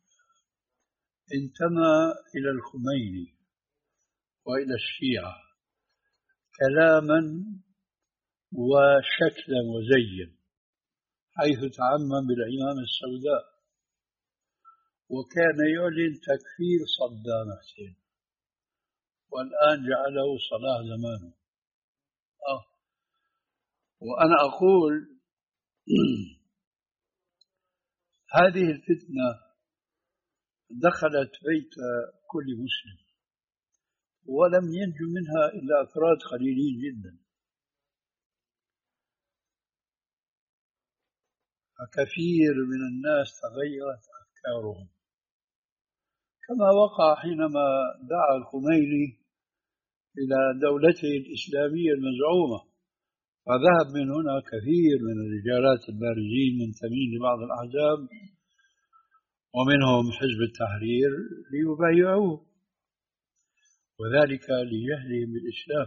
B: انتمى إلى الخميني وإلى الشيعة كلاما وشكلا وزيا، حيث تعمم بالعمامة السوداء، وكان يعلن تكفير صدام حسين، والآن جعله صلاح زمانه. آه. وأنا أقول هذه الفتنة دخلت بيت كل مسلم ولم ينجو منها إلا أفراد قليلين جدا، فكثير من الناس تغيرت أفكارهم، كما وقع حينما دعا الخميني إلى دولته الإسلامية المزعومة، فذهب من هنا كثير من الرجالات البارزين منتمين لبعض الأحزاب ومنهم حزب التحرير ليبايعوه، وذلك لجهلهم بالإسلام.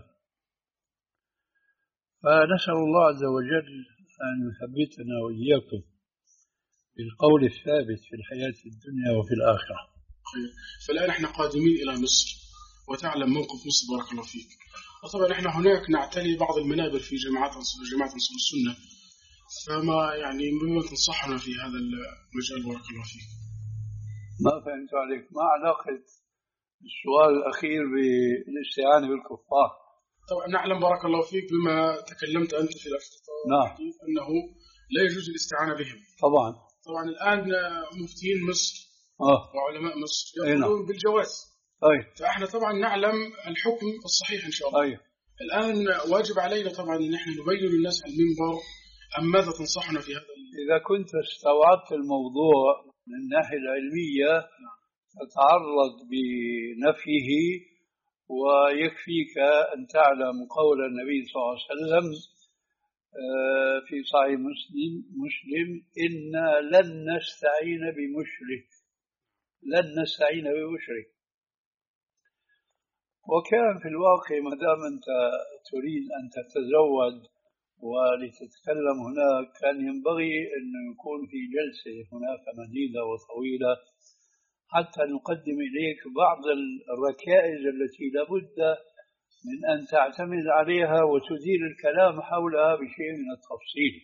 B: فنسأل الله عز وجل أن يثبتنا وإياكم بالقول الثابت في الحياة الدنيا وفي الآخرة.
C: فالآن احنا قادمين إلى مصر، وتعلم موقف مصر بارك الله فيك، وطبعا احنا هناك نعتلي بعض المنابر في جماعات جماعة أنصار السنة، فما يعني مما تنصحنا في هذا المجال بارك الله فيك؟
B: ما فهمت عليك، ما علاقة السؤال الأخير بالاستعانة بالكفار؟
C: طبعا نعلم بارك الله فيك بما تكلمت أنت في الافتتاح
B: نعم.
C: أنه لا يجوز الاستعانة بهم.
B: طبعا
C: طبعا الآن مفتين مصر
B: آه.
C: وعلماء مصر يقولون بالجواز.
B: طيب.
C: فإحنا طبعا نعلم الحكم الصحيح إن شاء الله.
B: طيب.
C: الآن واجب علينا طبعا أن نحن نبين للناس على المنبر أم ماذا تنصحنا في هذا؟
B: إذا كنت استوعبت الموضوع من الناحية العلمية تتعرض بنفيه، ويكفيك أن تعلم قول النبي صلى الله عليه وسلم في صحيح مسلم مسلم إنا لن نستعين بمشرك لن نستعين بمشرك. وكان في الواقع ما دام أنت تريد أن تتزود ولتتكلم هناك كان ينبغي أن يكون في جلسة هناك مديدة وطويلة حتى نقدم إليك بعض الركائز التي لابد من أن تعتمد عليها وتدير الكلام حولها بشيء من التفصيل.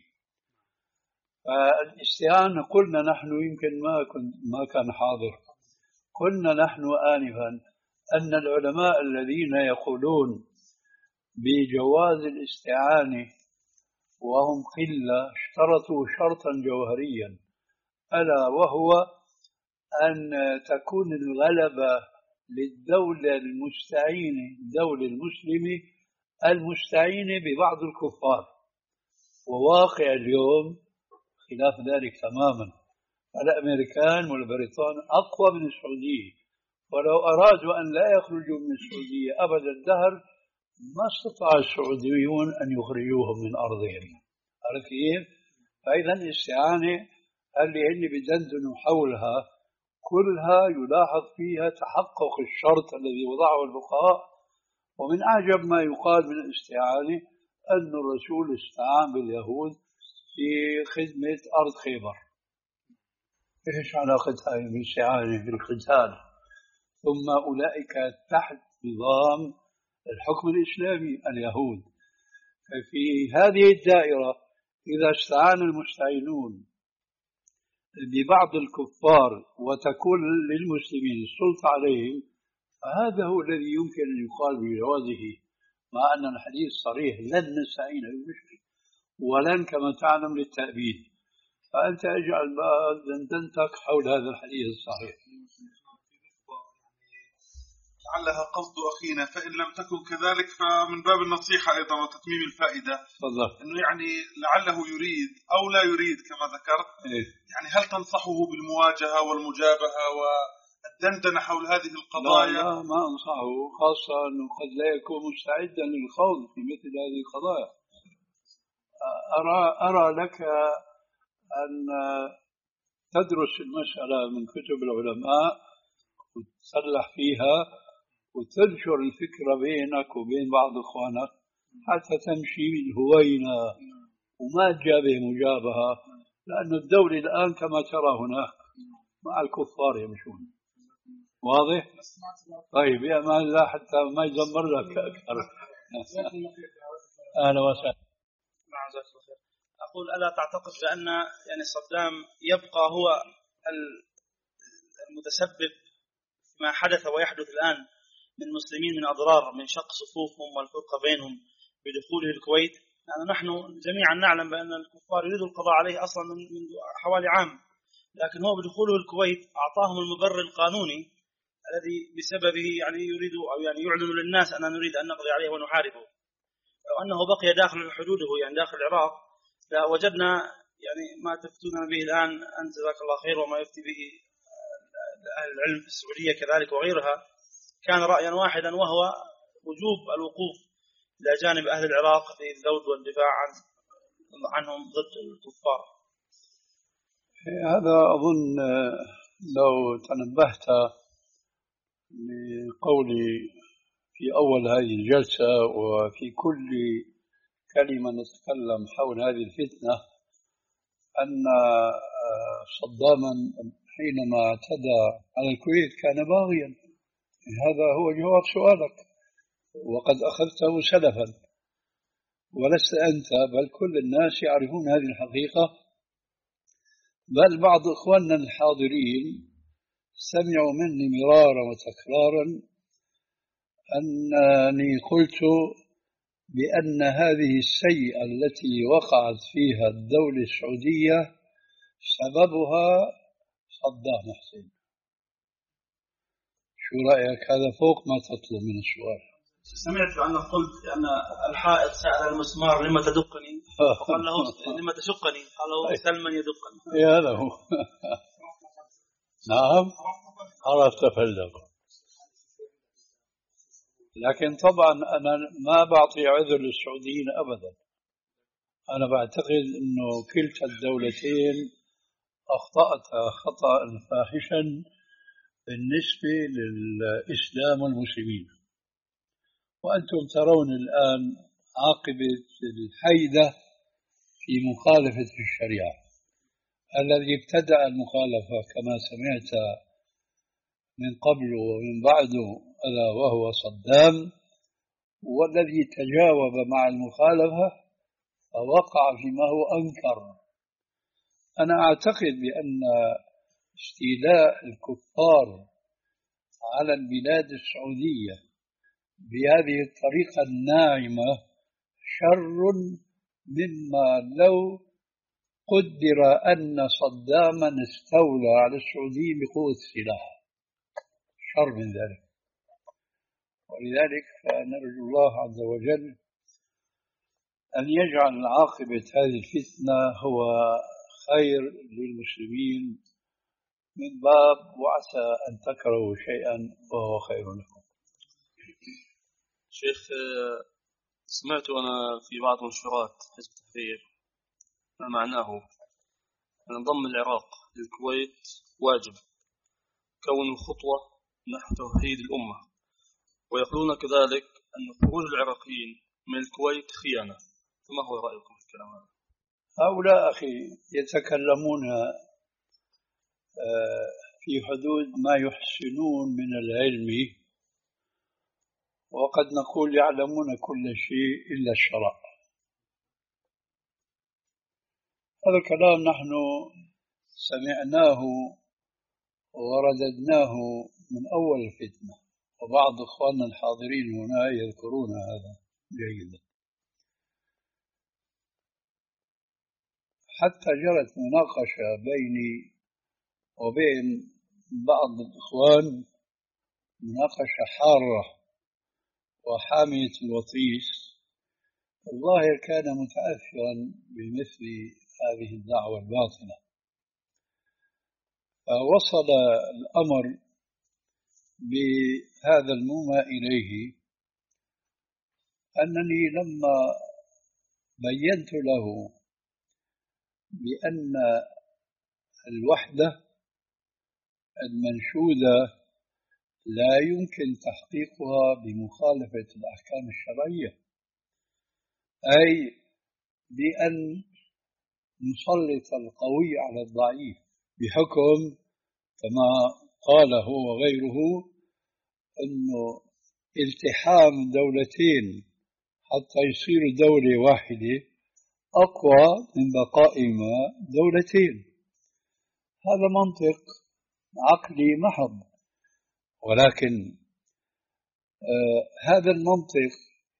B: فالاستعانة قلنا نحن، يمكن ما كنت ما كان حاضر، قلنا نحن آنفا أن العلماء الذين يقولون بجواز الاستعانة وهم قلة اشترطوا شرطا جوهريا، ألا وهو أن تكون الغلبة للدولة المستعينة الدولة المسلمة المستعينة ببعض الكفار، وواقع اليوم خلاف ذلك تماما. الأمريكان والبريطان أقوى من السعودية، ولو أرادوا أن لا يخرجوا من السعودية أبد الدهر ما استطاع السعوديون أن يخرجوهم من أرضهم. عرفت كيف؟ فإذا الاستعانة اللي هن بدندنوا حولها كلها يلاحظ فيها تحقق الشرط الذي وضعه الفقهاء. ومن أعجب ما يقال من الاستعانة أن الرسول استعان باليهود في خدمة أرض خيبر. إيش علاقتها بالاستعانة بالقتال؟ ثم أولئك تحت نظام الحكم الإسلامي اليهود. ففي هذه الدائرة إذا استعان المستعينون ببعض الكفار وتكون للمسلمين السلطة عليهم فهذا هو الذي يمكن أن يقال بجوازه، مع أن الحديث صريح لن نستعين بالمشرك ولن كما تعلم للتأبيد. فأنت اجعل دندنتك حول هذا الحديث الصحيح.
D: لعلها قصد أخينا، فإن لم تكن كذلك فمن باب النصيحة أيضا وتتميم الفائدة.
B: فضل.
D: أنه يعني لعله يريد أو لا يريد كما ذكرت.
B: إيه؟
D: يعني هل تنصحه بالمواجهة والمجابهة والدندنة حول هذه القضايا؟
B: لا, لا ما أنصحه، خاصة أنه قد لا يكون مستعدا للخوض في مثل هذه القضايا. أرى, أرى لك أن تدرس المسألة من كتب العلماء وتسلح فيها وتنشر الفكرة بينك وبين بعض إخوانك حتى تمشي الهوينة وما تجابه مجابهة، لأن الدولة الآن كما ترى هناك مع الكفار يمشون. واضح؟ طيب يا أمان الله حتى ما يدمر لك أكثر. أهلا وسهلا.
A: أقول ألا تعتقد بأن يعني صدام يبقى هو المتسبب ما حدث ويحدث الآن من مسلمين من أضرار من شق صفوفهم والفرقة بينهم بدخوله الكويت؟ يعني نحن جميعا نعلم بأن الكفار يريدوا القضاء عليه أصلا من حوالي عام، لكن هو بدخوله الكويت أعطاهم المبرر القانوني الذي بسببه يعني يريد أو يعني يعلن للناس أننا نريد أن نقضي عليه ونحاربه. لو أنه بقي داخل حدوده يعني داخل العراق لوجدنا يعني ما تفتون به الآن أنت جزاك الله خير وما يفتي به أهل العلم في السعودية كذلك وغيرها، كان رأيا واحدا وهو وجوب الوقوف إلى جانب أهل العراق في الذود والدفاع عن عنهم ضد الكفار.
B: هذا أظن لو تنبهت لقولي في أول هذه الجلسة وفي كل كلمة نتكلم حول هذه الفتنة أن صداما حينما اعتدى على الكويت كان باغيا. هذا هو جواب سؤالك وقد أخذته سلفا، ولست أنت بل كل الناس يعرفون هذه الحقيقة، بل بعض إخواننا الحاضرين سمعوا مني مرارا وتكرارا أنني قلت بأن هذه السيئة التي وقعت فيها الدولة السعودية سببها صدام حسين. شو رأيك؟ هذا فوق ما تطلب من السؤال.
A: سمعت أنك قلت أن الحائط سأل المسمار لما تدقني وقال له لما تشقني، قال له سلما يدقني.
B: يا له نعم عرفت فلدق. لكن طبعا أنا ما بعطي عذر للسعوديين أبدا. أنا بعتقد أنه كلتا الدولتين أخطأتا خطأ فاحشا بالنسبة للإسلام والمسلمين، وأنتم ترون الآن عاقبة الحيدة في مخالفة الشريعة. الذي ابتدأ المخالفة كما سمعت من قبل ومن بعده ألا وهو صدام، والذي تجاوب مع المخالفة فوقع فيما هو أنكر. أنا أعتقد بأن استيلاء الكفار على البلاد السعودية بهذه الطريقة الناعمة شر مما لو قدر أن صداما استولى على السعودية بقوة السلاح، شر من ذلك. ولذلك فنرجو الله عز وجل أن يجعل عاقبة هذه الفتنة هو خير للمسلمين من باب وعسى أن تكرهوا شيئا وهو خير لكم.
E: شيخ، سمعت أنا في بعض منشورات حزب التحرير ما معناه أن ضم العراق للكويت واجب كونه خطوة نحو توحيد الأمة، ويقولون كذلك أن خروج العراقيين من الكويت خيانة. فما هو رأيكم في الكلام هذا؟
B: هؤلاء أخي يتكلمون في حدود ما يحسنون من العلم، وقد نقول يعلمون كل شيء إلا الشرع. هذا الكلام نحن سمعناه ورددناه من أول الفتنة، وبعض إخواننا الحاضرين هنا يذكرون هذا جيدا. حتى جرت مناقشة بيني وبين بعض الإخوان، مناقشة حارة وحامية الوطيس. الظاهر كان متأثرا بمثل هذه الدعوة الباطلة، فوصل الأمر بهذا المومى إليه أنني لما بينت له بأن الوحدة المنشودة لا يمكن تحقيقها بمخالفة الأحكام الشرعية، أي بأن نسلط القوي على الضعيف بحكم كما قال هو وغيره أنه التحام دولتين حتى يصيروا دولة واحدة أقوى من بقائهما دولتين. هذا منطق عقلي محض، ولكن آه هذا المنطق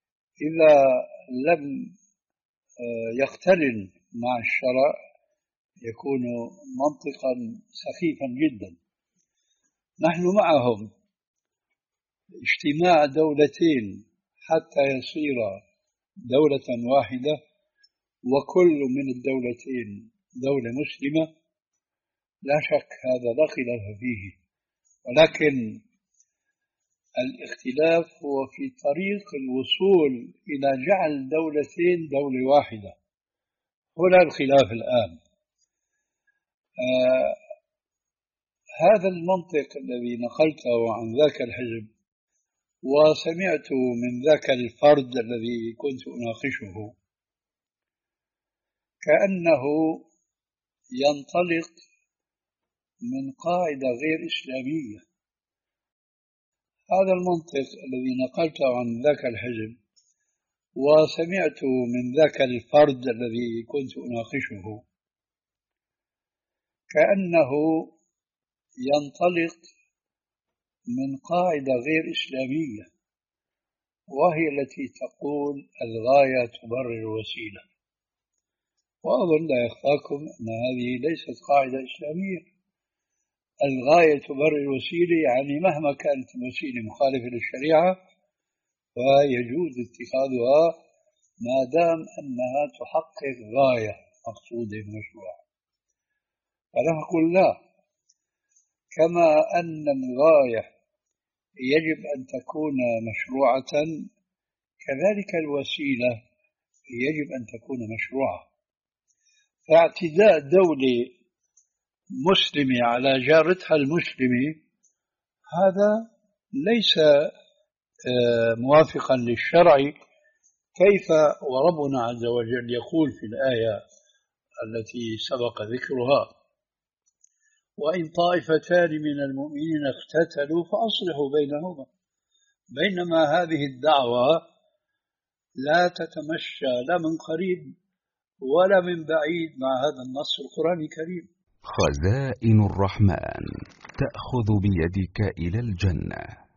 B: إذا لم آه يقترن مع الشرع يكون منطقا سخيفا جدا. نحن معهم اجتماع دولتين حتى يصير دولة واحدة، وكل من الدولتين دولة مسلمة، لا شك هذا لا خلاف فيه، ولكن الاختلاف هو في طريق الوصول إلى جعل دولتين دولة واحدة. هنا الخلاف الآن. آه هذا المنطق الذي نقلته عن ذاك الحزب وسمعت من ذاك الفرد الذي كنت أناقشه كأنه ينطلق من قاعدة غير إسلامية. هذا المنطق الذي نقلته عن ذاك الحزب وسمعت من ذاك الفرد الذي كنت أناقشه كأنه ينطلق من قاعدة غير إسلامية، وهي التي تقول الغاية تبرر الوسيلة. وأظن لا يخفاكم أن هذه ليست قاعدة إسلامية. الغاية تبرر الوسيلة يعني مهما كانت الوسيلة مخالفة للشريعة فيجوز اتخاذها ما دام أنها تحقق غاية مقصودة مشروعة. فنقول لا، كما أن الغاية يجب أن تكون مشروعة كذلك الوسيلة يجب أن تكون مشروعة. فاعتداء دولة مسلمة على جارتها المسلمة هذا ليس موافقا للشرع. كيف وربنا عز وجل يقول في الآية التي سبق ذكرها: وإن طائفتان من المؤمنين اقتتلوا فأصلحوا بينهما. بينما هذه الدعوة لا تتمشى لا من قريب ولا من بعيد مع هذا النص القرآني الكريم.
F: خزائن الرحمن تأخذ بيدك إلى الجنة.